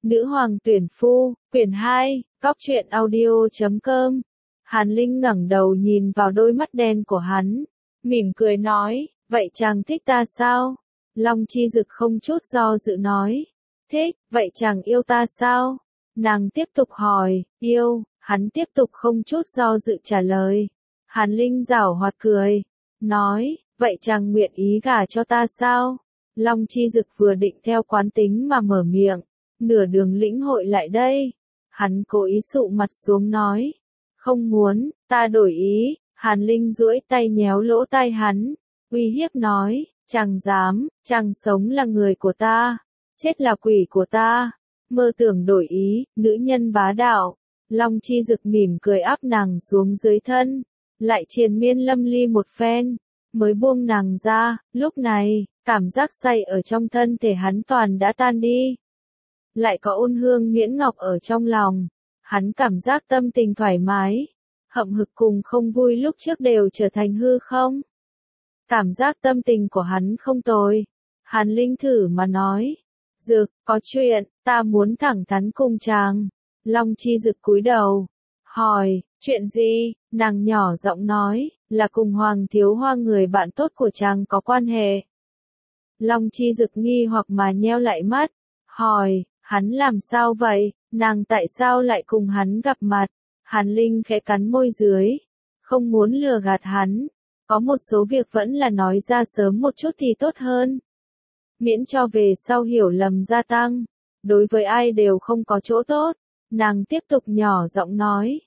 Nữ hoàng tuyển phu, quyển 2, Cóc truyện audio.com. Hàn Linh ngẩng đầu nhìn vào đôi mắt đen của hắn, mỉm cười nói, vậy chàng thích ta sao? Long Chi Dực không chút do dự nói, thích, vậy chàng yêu ta sao? Nàng tiếp tục hỏi, yêu, hắn tiếp tục không chút do dự trả lời. Hàn Linh giảo hoạt cười, nói, vậy chàng nguyện ý gả cho ta sao? Long Chi Dực vừa định theo quán tính mà mở miệng, nửa đường lĩnh hội lại đây. Hắn cố ý sụ mặt xuống nói, không muốn, ta đổi ý. Hàn Linh duỗi tay nhéo lỗ tai hắn, uy hiếp nói, chàng dám, chàng sống là người của ta, chết là quỷ của ta, mơ tưởng đổi ý, nữ nhân bá đạo. Long Chi Dực mỉm cười áp nàng xuống dưới thân, lại triền miên lâm ly một phen, mới buông nàng ra. Lúc này, cảm giác say ở trong thân thể hắn toàn đã tan đi, lại có ôn hương miễn ngọc ở trong lòng, hắn cảm giác tâm tình thoải mái, hậm hực cùng không vui lúc trước đều trở thành hư không. Cảm giác tâm tình của hắn không tồi. Hàn Linh thử mà nói, Dực, có chuyện, ta muốn thẳng thắn cùng chàng. Long Chi Dực cúi đầu, hỏi, chuyện gì? Nàng nhỏ giọng nói, là cùng Hoàng Thiếu Hoa người bạn tốt của chàng có quan hệ. Long Chi Dực nghi hoặc mà nheo lại mắt, hỏi, hắn làm sao vậy? Nàng tại sao lại cùng hắn gặp mặt? Hàn Linh khẽ cắn môi dưới, không muốn lừa gạt hắn. Có một số việc vẫn là nói ra sớm một chút thì tốt hơn, miễn cho về sau hiểu lầm gia tăng, đối với ai đều không có chỗ tốt. Nàng tiếp tục nhỏ giọng nói,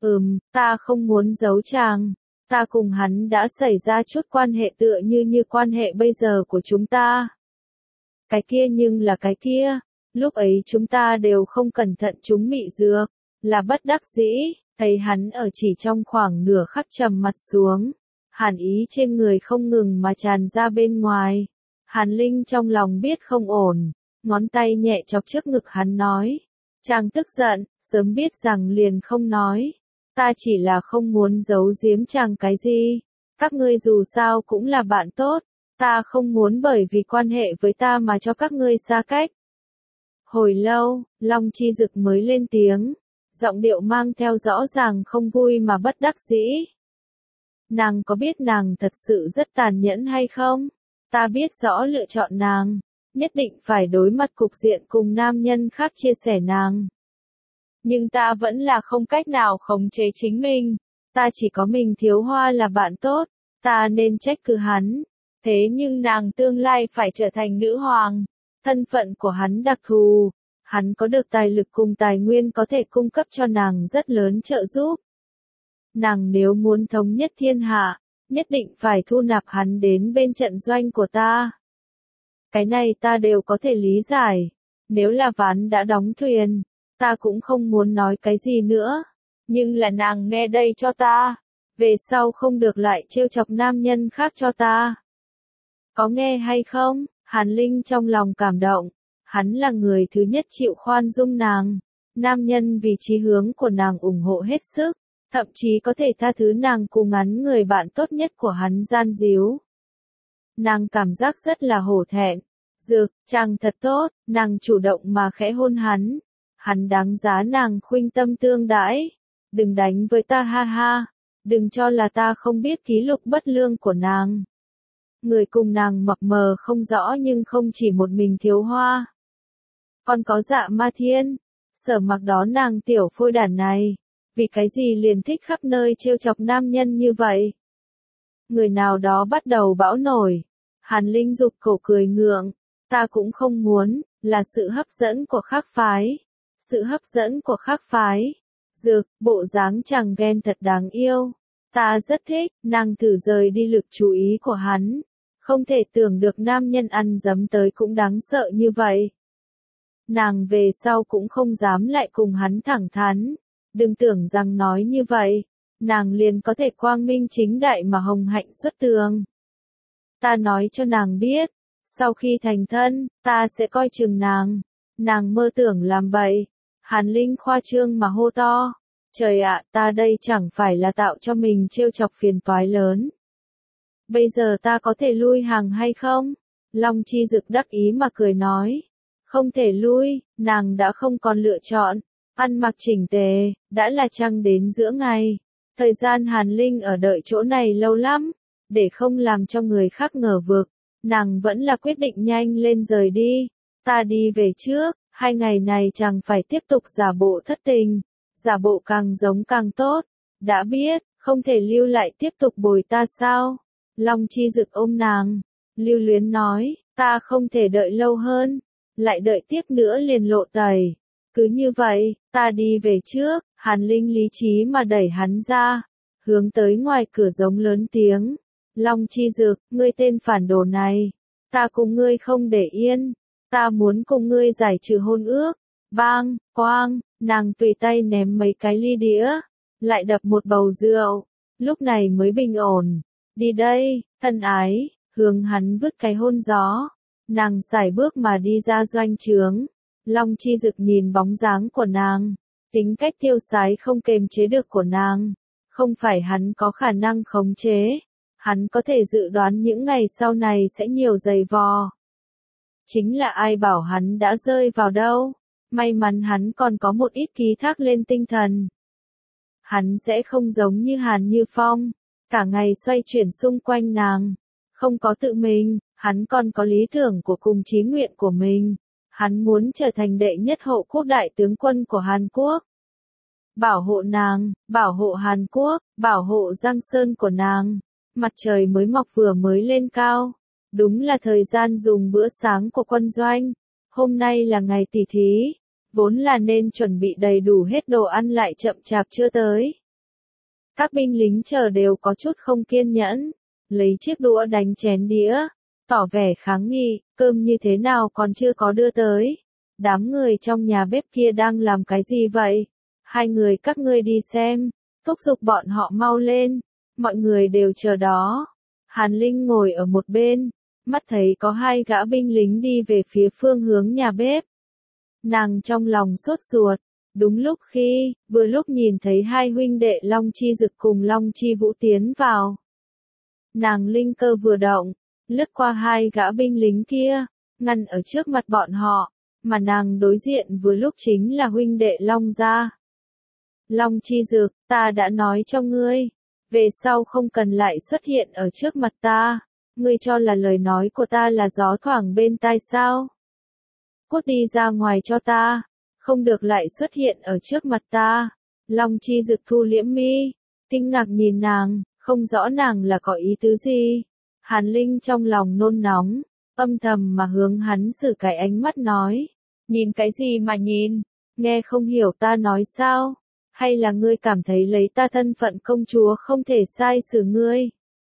ta không muốn giấu chàng, ta cùng hắn đã xảy ra chút quan hệ tựa như quan hệ bây giờ của chúng ta. Cái kia nhưng là cái kia, lúc ấy chúng ta đều không cẩn thận trúng mị dược, là bất đắc dĩ. Thấy hắn ở chỉ trong khoảng nửa khắc trầm mặt xuống, hàn ý trên người không ngừng mà tràn ra bên ngoài. Hàn Linh trong lòng biết không ổn, ngón tay nhẹ chọc trước ngực hắn nói, chàng tức giận, sớm biết rằng liền không nói, ta chỉ là không muốn giấu giếm chàng cái gì, các ngươi dù sao cũng là bạn tốt, ta không muốn bởi vì quan hệ với ta mà cho các ngươi xa cách. Hồi lâu, Long Chi Dực mới lên tiếng, giọng điệu mang theo rõ ràng không vui mà bất đắc dĩ. Nàng có biết nàng thật sự rất tàn nhẫn hay không? Ta biết rõ lựa chọn nàng, nhất định phải đối mặt cục diện cùng nam nhân khác chia sẻ nàng. Nhưng ta vẫn là không cách nào khống chế chính mình, ta chỉ có mình Thiếu Hoa là bạn tốt, ta nên trách cứ hắn. Thế nhưng nàng tương lai phải trở thành nữ hoàng, thân phận của hắn đặc thù, hắn có được tài lực cùng tài nguyên có thể cung cấp cho nàng rất lớn trợ giúp. Nàng nếu muốn thống nhất thiên hạ, nhất định phải thu nạp hắn đến bên trận doanh của ta. Cái này ta đều có thể lý giải, nếu là ván đã đóng thuyền, ta cũng không muốn nói cái gì nữa, nhưng là nàng nghe đây cho ta, về sau không được lại trêu chọc nam nhân khác cho ta. Có nghe hay không? Hàn Linh trong lòng cảm động, hắn là người thứ nhất chịu khoan dung nàng, nam nhân vì chí hướng của nàng ủng hộ hết sức, thậm chí có thể tha thứ nàng cùng ngắn người bạn tốt nhất của hắn gian díu. Nàng cảm giác rất là hổ thẹn. Dực, chàng thật tốt. Nàng chủ động mà khẽ hôn hắn. Hắn đáng giá nàng khuynh tâm tương đãi. Đừng đánh với ta ha ha. Đừng cho là ta không biết ký lục bất lương của nàng. Người cùng nàng mập mờ không rõ nhưng không chỉ một mình Thiếu Hoa. Còn có Dạ Ma Thiên. Sở Mặc đó nàng tiểu phôi đản này. Vì cái gì liền thích khắp nơi trêu chọc nam nhân như vậy? Người nào đó bắt đầu bão nổi. Hàn Linh rụt cổ cười ngượng. Ta cũng không muốn, là sự hấp dẫn của khác phái. Sự hấp dẫn của khác phái. Dực, bộ dáng chàng ghen thật đáng yêu. Ta rất thích, nàng thử rời đi lực chú ý của hắn. Không thể tưởng được nam nhân ăn dấm tới cũng đáng sợ như vậy. Nàng về sau cũng không dám lại cùng hắn thẳng thắn. Đừng tưởng rằng nói như vậy, nàng liền có thể quang minh chính đại mà hồng hạnh xuất tường. Ta nói cho nàng biết, sau khi thành thân, ta sẽ coi chừng nàng. Nàng mơ tưởng làm bậy. Hàn Linh khoa trương mà hô to. Trời ạ, ta đây chẳng phải là tạo cho mình trêu chọc phiền toái lớn. Bây giờ ta có thể lui hàng hay không? Long Chi Dực đắc ý mà cười nói. không thể lui, nàng đã không còn lựa chọn. Ăn mặc chỉnh tề, đã là trăng đến giữa ngày. Thời gian Hàn Linh ở đợi chỗ này lâu lắm, để không làm cho người khác ngờ vực, nàng vẫn là quyết định nhanh lên rời đi. Ta đi về trước, 2 ngày này chẳng phải tiếp tục giả bộ thất tình, giả bộ càng giống càng tốt. Đã biết, không thể lưu lại tiếp tục bồi ta sao? Long Chi Dực ôm nàng, lưu luyến nói, ta không thể đợi lâu hơn, lại đợi tiếp nữa liền lộ tẩy. Cứ như vậy, ta đi về trước. Hàn Linh lý trí mà đẩy hắn ra, hướng tới ngoài cửa giống lớn tiếng. Long Chi Dực, ngươi tên phản đồ này, ta cùng ngươi không để yên, ta muốn cùng ngươi giải trừ hôn ước. Bang, quang, nàng tùy tay ném mấy cái ly đĩa, lại đập một bầu rượu, lúc này mới bình ổn. Đi đây, thân ái, hướng hắn vứt cái hôn gió. Nàng sải bước mà đi ra doanh trướng. Long Chi Dực nhìn bóng dáng của nàng, tính cách tiêu sái không kềm chế được của nàng, không phải hắn có khả năng khống chế, hắn có thể dự đoán những ngày sau này sẽ nhiều giày vò. Chính là ai bảo hắn đã rơi vào đâu, may mắn hắn còn có một ít ký thác lên tinh thần. Hắn sẽ không giống như Hàn Như Phong, cả ngày xoay chuyển xung quanh nàng, không có tự mình, hắn còn có lý tưởng của cùng chí nguyện của mình. Hắn muốn trở thành đệ nhất hộ quốc đại tướng quân của Hàn Quốc. Bảo hộ nàng, bảo hộ Hàn Quốc, bảo hộ Giang Sơn của nàng. Mặt trời mới mọc vừa mới lên cao. Đúng là thời gian dùng bữa sáng của quân doanh. Hôm nay là ngày tỷ thí. Vốn là nên chuẩn bị đầy đủ hết đồ ăn lại chậm chạp chưa tới. Các binh lính chờ đều có chút không kiên nhẫn. Lấy chiếc đũa đánh chén đĩa. Tỏ vẻ kháng nghị, cơm như thế nào còn chưa có đưa tới. Đám người trong nhà bếp kia đang làm cái gì vậy? 2 người các ngươi đi xem, thúc giục bọn họ mau lên. Mọi người đều chờ đó. Hàn Linh ngồi ở một bên, mắt thấy có 2 gã binh lính đi về phía phương hướng nhà bếp. Nàng trong lòng sốt ruột, đúng vừa lúc nhìn thấy 2 huynh đệ Long Chi Dực cùng Long Chi Vũ tiến vào. Nàng linh cơ vừa động, lướt qua 2 gã binh lính kia, ngăn ở trước mặt bọn họ, mà nàng đối diện vừa lúc chính là huynh đệ Long gia. Long Chi Dực, ta đã nói cho ngươi, về sau không cần lại xuất hiện ở trước mặt ta, ngươi cho là lời nói của ta là gió thoảng bên tai sao? Cút đi ra ngoài cho ta, không được lại xuất hiện ở trước mặt ta. Long Chi Dực thu liễm mi, kinh ngạc nhìn nàng, không rõ nàng là có ý tứ gì. Hàn Linh trong lòng nôn nóng, âm thầm mà hướng hắn xử cái ánh mắt nói. Nhìn cái gì mà nhìn, nghe không hiểu ta nói sao? Hay là ngươi cảm thấy lấy ta thân phận công chúa không thể sai xử ngươi?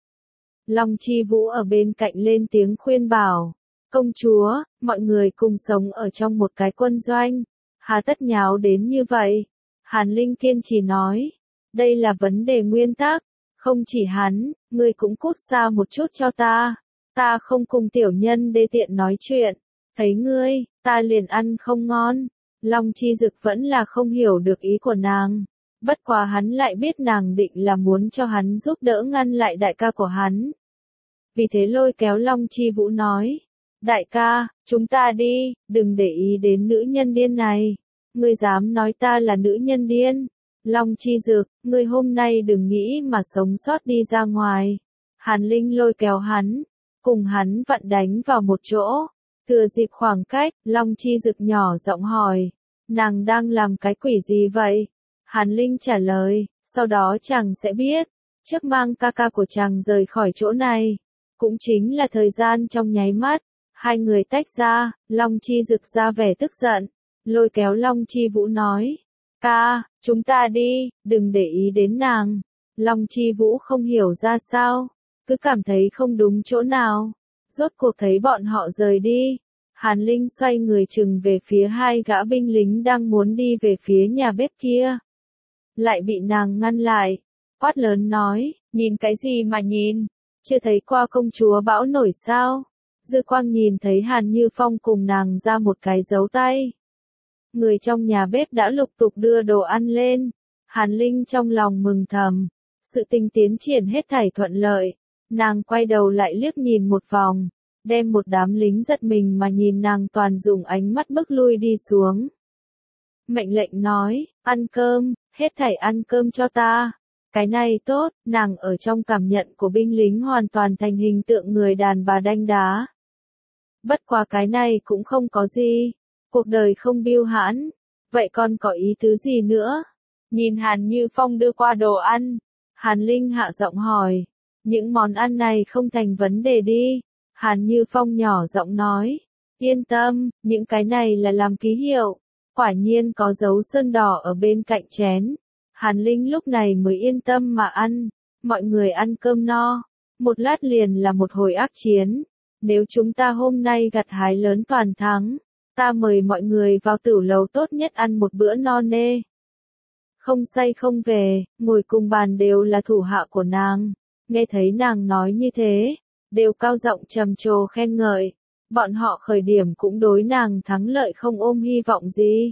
Long Chi Vũ ở bên cạnh lên tiếng khuyên bảo. Công chúa, mọi người cùng sống ở trong một cái quân doanh, hà tất nháo đến như vậy? Hàn Linh kiên trì nói. Đây là vấn đề nguyên tắc. Không chỉ hắn, ngươi cũng cút xa một chút cho ta. Ta không cùng tiểu nhân đê tiện nói chuyện. Thấy ngươi, ta liền ăn không ngon. Long Chi Dực vẫn là không hiểu được ý của nàng. Bất quá hắn lại biết nàng định là muốn cho hắn giúp đỡ ngăn lại đại ca của hắn. Vì thế lôi kéo Long Chi Vũ nói. Đại ca, chúng ta đi, đừng để ý đến nữ nhân điên này. Ngươi dám nói ta là nữ nhân điên. Long Chi Dực, ngươi hôm nay đừng nghĩ mà sống sót đi ra ngoài. Hàn Linh lôi kéo hắn, cùng hắn vặn đánh vào một chỗ. Thừa dịp khoảng cách, Long Chi Dực nhỏ giọng hỏi. Nàng đang làm cái quỷ gì vậy? Hàn Linh trả lời, sau đó chàng sẽ biết. Trước mang ca ca của chàng rời khỏi chỗ này. Cũng chính là thời gian trong nháy mắt. 2 người tách ra, Long Chi Dực ra vẻ tức giận. Lôi kéo Long Chi Vũ nói. Ca, chúng ta đi, đừng để ý đến nàng. Long Chi Vũ không hiểu ra sao, cứ cảm thấy không đúng chỗ nào. Rốt cuộc thấy bọn họ rời đi. Hàn Linh xoay người chừng về phía 2 gã binh lính đang muốn đi về phía nhà bếp kia. Lại bị nàng ngăn lại. Quát lớn nói, nhìn cái gì mà nhìn? Chưa thấy qua công chúa bão nổi sao? Dư Quang nhìn thấy Hàn Như Phong cùng nàng ra một cái dấu tay. Người trong nhà bếp đã lục tục đưa đồ ăn lên. Hàn Linh trong lòng mừng thầm. Sự tình tiến triển hết thảy thuận lợi. Nàng quay đầu lại liếc nhìn một vòng. đem một đám lính giật mình mà nhìn nàng toàn dùng ánh mắt bức lui đi xuống. Mệnh lệnh nói, ăn cơm, hết thảy ăn cơm cho ta. Cái này tốt, nàng ở trong cảm nhận của binh lính hoàn toàn thành hình tượng người đàn bà đanh đá. Bất quá cái này cũng không có gì, cuộc đời không biêu hãn, vậy còn có ý tứ gì nữa? Nhìn Hàn Như Phong đưa qua đồ ăn, Hàn Linh hạ giọng hỏi, những món ăn này không thành vấn đề đi. Hàn Như Phong nhỏ giọng nói, yên tâm, những cái này là làm ký hiệu, quả nhiên có dấu sơn đỏ ở bên cạnh chén. Hàn Linh lúc này mới yên tâm mà ăn, mọi người ăn cơm no, một lát liền là một hồi ác chiến. Nếu chúng ta hôm nay gặt hái lớn toàn thắng, ta mời mọi người vào tử lầu tốt nhất ăn một bữa no nê. Không say không về, ngồi cùng bàn đều là thủ hạ của nàng, nghe thấy nàng nói như thế, đều cao giọng trầm trồ khen ngợi, bọn họ khởi điểm cũng đối nàng thắng lợi không ôm hy vọng gì.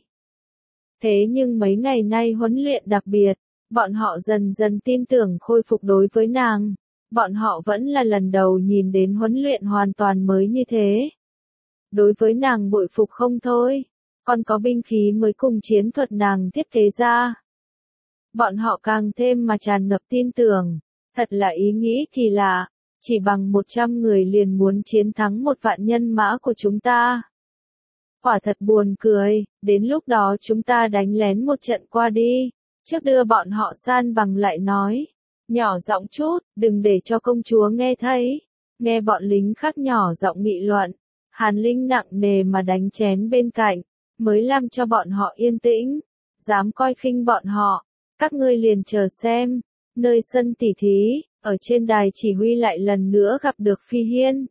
Thế nhưng mấy ngày nay huấn luyện đặc biệt, bọn họ dần dần tin tưởng khôi phục đối với nàng, bọn họ vẫn là lần đầu nhìn đến huấn luyện hoàn toàn mới như thế. Đối với nàng bội phục không thôi, còn có binh khí mới cùng chiến thuật nàng thiết kế ra. Bọn họ càng thêm mà tràn ngập tin tưởng, thật là ý nghĩ kỳ lạ, chỉ bằng 100 người liền muốn chiến thắng 1.000 nhân mã của chúng ta. Quả thật buồn cười, đến lúc đó chúng ta đánh lén một trận qua đi, trước đưa bọn họ san bằng lại nói. Nhỏ giọng chút, đừng để cho công chúa nghe thấy. Nghe bọn lính khác nhỏ giọng nghị luận, Hàn Linh nặng nề mà đánh chén bên cạnh, mới làm cho bọn họ yên tĩnh, dám coi khinh bọn họ, các ngươi liền chờ xem. Nơi sân tỉ thí, ở trên đài chỉ huy lại lần nữa gặp được Phi Hiên.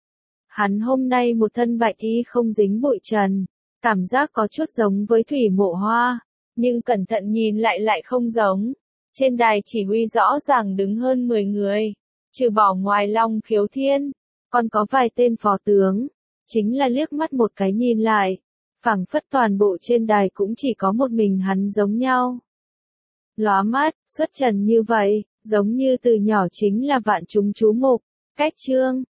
Hắn hôm nay một thân bạch y không dính bụi trần, cảm giác có chút giống với Thủy Mộ Hoa, nhưng cẩn thận nhìn lại không giống. Trên đài chỉ huy rõ ràng đứng hơn 10 người, trừ bỏ ngoài Long Khiếu Thiên, còn có vài tên phó tướng, chính là liếc mắt một cái nhìn lại, phảng phất toàn bộ trên đài cũng chỉ có một mình hắn giống nhau. Lóa mắt, xuất trần như vậy, giống như từ nhỏ chính là vạn chúng chú mục. Cách chương